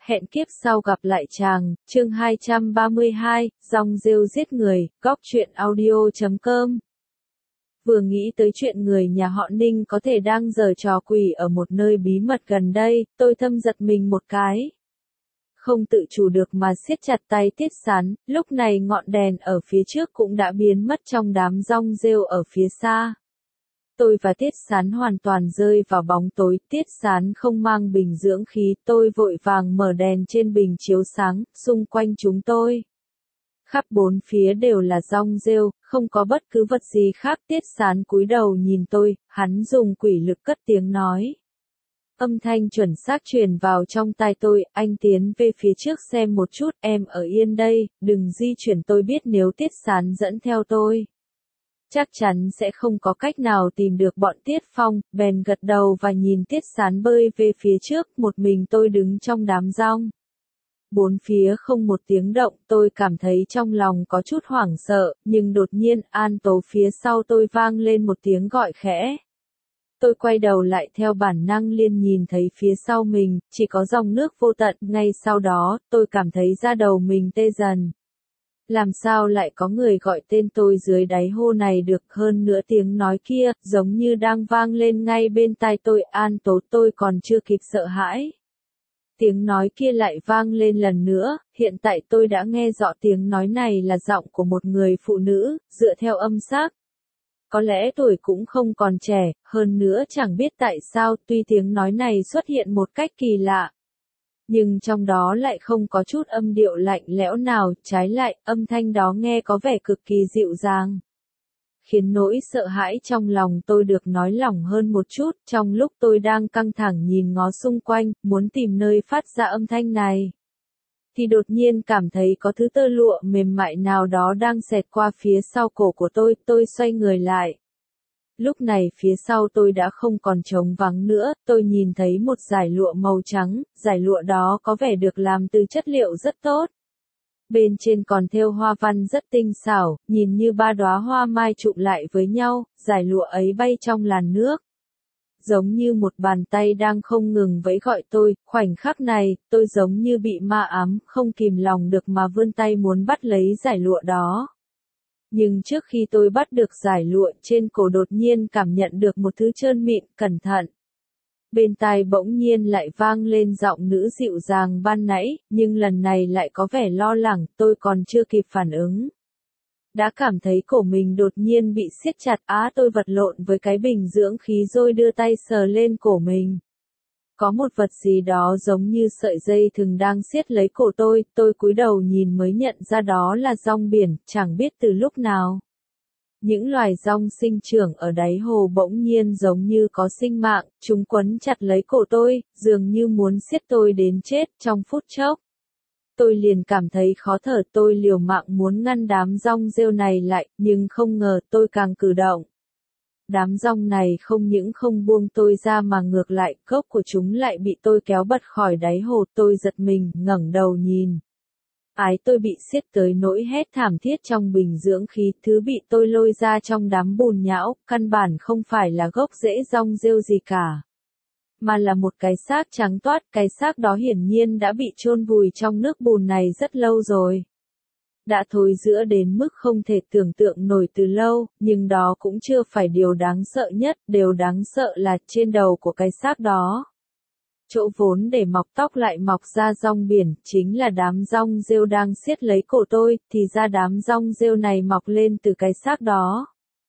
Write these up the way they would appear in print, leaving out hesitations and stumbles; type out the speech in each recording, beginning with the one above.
hẹn kiếp sau gặp lại chàng, chương 232, rong rêu giết người, góc truyện audio.com. Vừa nghĩ tới chuyện người nhà họ Ninh có thể đang giở trò quỷ ở một nơi bí mật gần đây, tôi thầm giật mình một cái. Không tự chủ được mà siết chặt tay Tiết Sán, lúc này ngọn đèn ở phía trước cũng đã biến mất trong đám rong rêu ở phía xa. Tôi và Tiết Sán hoàn toàn rơi vào bóng tối, Tiết Sán không mang bình dưỡng khí, tôi vội vàng mở đèn trên bình chiếu sáng, xung quanh chúng tôi. Khắp bốn phía đều là rong rêu, không có bất cứ vật gì khác. Tiết Sán cúi đầu nhìn tôi, hắn dùng quỷ lực cất tiếng nói. Âm thanh chuẩn xác truyền vào trong tai tôi, anh tiến về phía trước xem một chút, em ở yên đây, đừng di chuyển. Tôi biết nếu Tiết Sán dẫn theo tôi, chắc chắn sẽ không có cách nào tìm được bọn Tiết Phong, bèn gật đầu và nhìn Tiết Sán bơi về phía trước, một mình tôi đứng trong đám rong. Bốn phía không một tiếng động, tôi cảm thấy trong lòng có chút hoảng sợ, nhưng đột nhiên An Tố phía sau tôi vang lên một tiếng gọi khẽ. Tôi quay đầu lại theo bản năng liền nhìn thấy phía sau mình, chỉ có dòng nước vô tận, ngay sau đó, tôi cảm thấy da đầu mình tê dần. Làm sao lại có người gọi tên tôi dưới đáy hô này được, hơn nữa tiếng nói kia, giống như đang vang lên ngay bên tai tôi. An Tố, tôi còn chưa kịp sợ hãi. Tiếng nói kia lại vang lên lần nữa, hiện tại tôi đã nghe rõ tiếng nói này là giọng của một người phụ nữ, dựa theo âm sắc. Có lẽ tuổi cũng không còn trẻ, hơn nữa chẳng biết tại sao, tuy tiếng nói này xuất hiện một cách kỳ lạ. Nhưng trong đó lại không có chút âm điệu lạnh lẽo nào, trái lại, âm thanh đó nghe có vẻ cực kỳ dịu dàng. Khiến nỗi sợ hãi trong lòng tôi được nói lỏng hơn một chút, trong lúc tôi đang căng thẳng nhìn ngó xung quanh, muốn tìm nơi phát ra âm thanh này. Thì đột nhiên cảm thấy có thứ tơ lụa mềm mại nào đó đang xẹt qua phía sau cổ của tôi xoay người lại. Lúc này phía sau tôi đã không còn trống vắng nữa, tôi nhìn thấy một dải lụa màu trắng, dải lụa đó có vẻ được làm từ chất liệu rất tốt. Bên trên còn thêu hoa văn rất tinh xảo, nhìn như ba đóa hoa mai trụm lại với nhau, dải lụa ấy bay trong làn nước. Giống như một bàn tay đang không ngừng vẫy gọi tôi, khoảnh khắc này, tôi giống như bị ma ám, không kìm lòng được mà vươn tay muốn bắt lấy dải lụa đó. Nhưng trước khi tôi bắt được dải lụa, trên cổ đột nhiên cảm nhận được một thứ trơn mịn, cẩn thận. Bên tai bỗng nhiên lại vang lên giọng nữ dịu dàng ban nãy, nhưng lần này lại có vẻ lo lắng, tôi còn chưa kịp phản ứng. Đã cảm thấy cổ mình đột nhiên bị siết chặt, tôi vật lộn với cái bình dưỡng khí rồi đưa tay sờ lên cổ mình. Có một vật gì đó giống như sợi dây thừng đang siết lấy cổ tôi cúi đầu nhìn mới nhận ra đó là rong biển, chẳng biết từ lúc nào. Những loài rong sinh trưởng ở đáy hồ bỗng nhiên giống như có sinh mạng, chúng quấn chặt lấy cổ tôi, dường như muốn siết tôi đến chết trong phút chốc. Tôi liền cảm thấy khó thở, tôi liều mạng muốn ngăn đám rong rêu này lại, nhưng không ngờ tôi càng cử động. Đám rong này không những không buông tôi ra mà ngược lại, gốc của chúng lại bị tôi kéo bật khỏi đáy hồ. Tôi giật mình, ngẩng đầu nhìn. Tôi bị siết tới nỗi hét thảm thiết trong bình dưỡng khí, thứ bị tôi lôi ra trong đám bùn nhão, căn bản không phải là gốc rễ rong rêu gì cả. Mà là một cái xác trắng toát, cái xác đó hiển nhiên đã bị chôn vùi trong nước bùn này rất lâu rồi. Đã thối rữa đến mức không thể tưởng tượng nổi từ lâu, nhưng đó cũng chưa phải điều đáng sợ nhất, điều đáng sợ là trên đầu của cái xác đó. Chỗ vốn để mọc tóc lại mọc ra rong biển, chính là đám rong rêu đang siết lấy cổ tôi, thì ra đám rong rêu này mọc lên từ cái xác đó.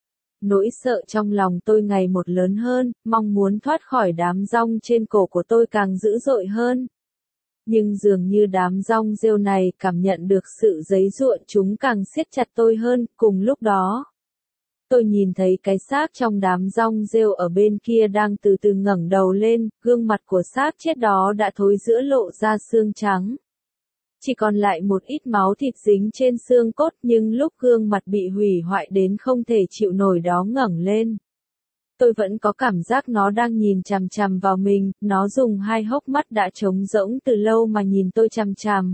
Nỗi sợ trong lòng tôi ngày một lớn hơn, mong muốn thoát khỏi đám rong trên cổ của tôi càng dữ dội hơn. Nhưng dường như đám rong rêu này cảm nhận được sự giãy giụa, chúng càng siết chặt tôi hơn. Cùng lúc đó, tôi nhìn thấy cái xác trong đám rong rêu ở bên kia đang từ từ ngẩng đầu lên, gương mặt của xác chết đó đã thối rữa lộ ra xương trắng. Chỉ còn lại một ít máu thịt dính trên xương cốt, nhưng lúc gương mặt bị hủy hoại đến không thể chịu nổi đó ngẩng lên. Tôi vẫn có cảm giác nó đang nhìn chằm chằm vào mình, nó dùng hai hốc mắt đã trống rỗng từ lâu mà nhìn tôi chằm chằm.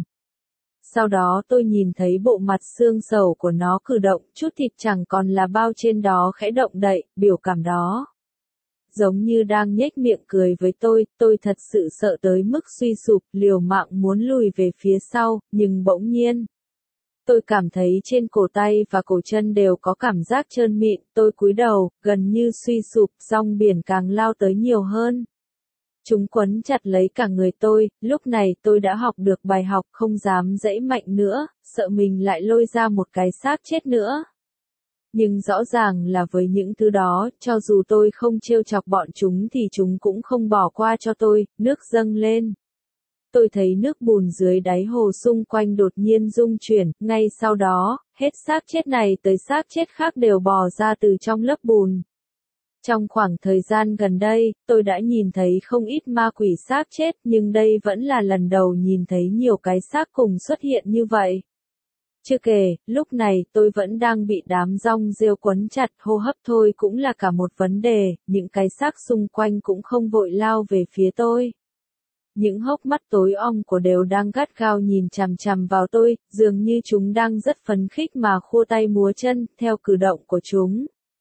Sau đó tôi nhìn thấy bộ mặt xương sầu của nó cử động, chút thịt chẳng còn là bao trên đó khẽ động đậy, biểu cảm đó giống như đang nhếch miệng cười với tôi thật sự sợ tới mức suy sụp, liều mạng muốn lùi về phía sau, nhưng bỗng nhiên. Tôi cảm thấy trên cổ tay và cổ chân đều có cảm giác trơn mịn, tôi cúi đầu, gần như suy sụp, rong biển càng lao tới nhiều hơn. Chúng quấn chặt lấy cả người tôi, lúc này tôi đã học được bài học không dám giãy mạnh nữa, sợ mình lại lôi ra một cái xác chết nữa. Nhưng rõ ràng là với những thứ đó, cho dù tôi không trêu chọc bọn chúng thì chúng cũng không bỏ qua cho tôi, nước dâng lên. Tôi thấy nước bùn dưới đáy hồ xung quanh đột nhiên rung chuyển, ngay sau đó, hết xác chết này tới xác chết khác đều bò ra từ trong lớp bùn. Trong khoảng thời gian gần đây, tôi đã nhìn thấy không ít ma quỷ xác chết, nhưng đây vẫn là lần đầu nhìn thấy nhiều cái xác cùng xuất hiện như vậy. Chưa kể, lúc này tôi vẫn đang bị đám rong rêu quấn chặt, hô hấp thôi cũng là cả một vấn đề, những cái xác xung quanh cũng không vội lao về phía tôi. Những hốc mắt tối om của đều đang gắt gao nhìn chằm chằm vào tôi, dường như chúng đang rất phấn khích mà khua tay múa chân, theo cử động của chúng.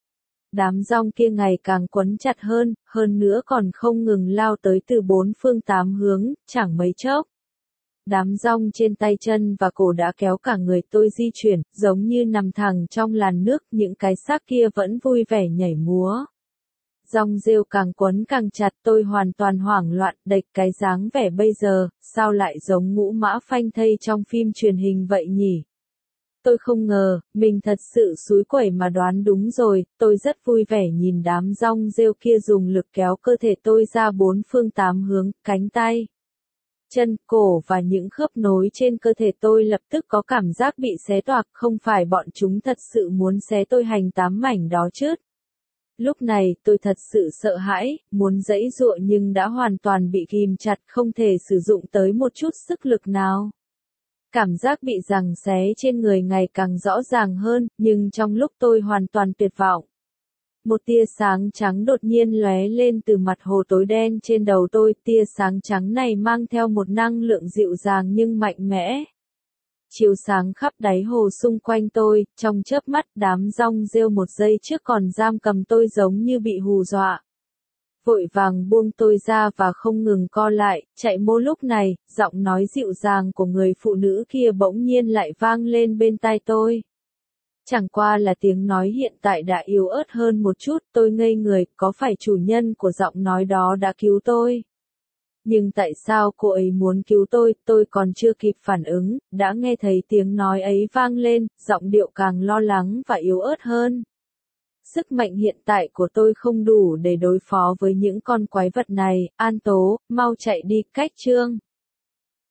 Đám rong kia ngày càng quấn chặt hơn nữa còn không ngừng lao tới từ bốn phương tám hướng, chẳng mấy chốc. Đám rong trên tay chân và cổ đã kéo cả người tôi di chuyển, giống như nằm thẳng trong làn nước, những cái xác kia vẫn vui vẻ nhảy múa. Rong rêu càng quấn càng chặt, tôi hoàn toàn hoảng loạn, đệch cái dáng vẻ bây giờ, sao lại giống Ngũ Mã Phanh Thây trong phim truyền hình vậy nhỉ? Tôi không ngờ, mình thật sự xúi quẩy mà đoán đúng rồi, tôi rất vui vẻ nhìn đám rong rêu kia dùng lực kéo cơ thể tôi ra bốn phương tám hướng, cánh tay, chân, cổ và những khớp nối trên cơ thể tôi lập tức có cảm giác bị xé toạc, không phải bọn chúng thật sự muốn xé tôi thành 8 mảnh đó chứ. Lúc này, tôi thật sự sợ hãi, muốn giãy giụa nhưng đã hoàn toàn bị ghim chặt, không thể sử dụng tới một chút sức lực nào. Cảm giác bị giằng xé trên người ngày càng rõ ràng hơn, nhưng trong lúc tôi hoàn toàn tuyệt vọng. Một tia sáng trắng đột nhiên lóe lên từ mặt hồ tối đen trên đầu tôi, tia sáng trắng này mang theo một năng lượng dịu dàng nhưng mạnh mẽ. Chiếu sáng khắp đáy hồ xung quanh tôi, trong chớp mắt đám rong rêu một giây trước còn giam cầm tôi giống như bị hù dọa. Vội vàng buông tôi ra và không ngừng co lại, chạy mô lúc này, giọng nói dịu dàng của người phụ nữ kia bỗng nhiên lại vang lên bên tai tôi. Chẳng qua là tiếng nói hiện tại đã yếu ớt hơn một chút, tôi ngây người, có phải chủ nhân của giọng nói đó đã cứu tôi? Nhưng tại sao cô ấy muốn cứu tôi còn chưa kịp phản ứng, đã nghe thấy tiếng nói ấy vang lên, giọng điệu càng lo lắng và yếu ớt hơn. Sức mạnh hiện tại của tôi không đủ để đối phó với những con quái vật này, An Tố, mau chạy đi, Cách Trương.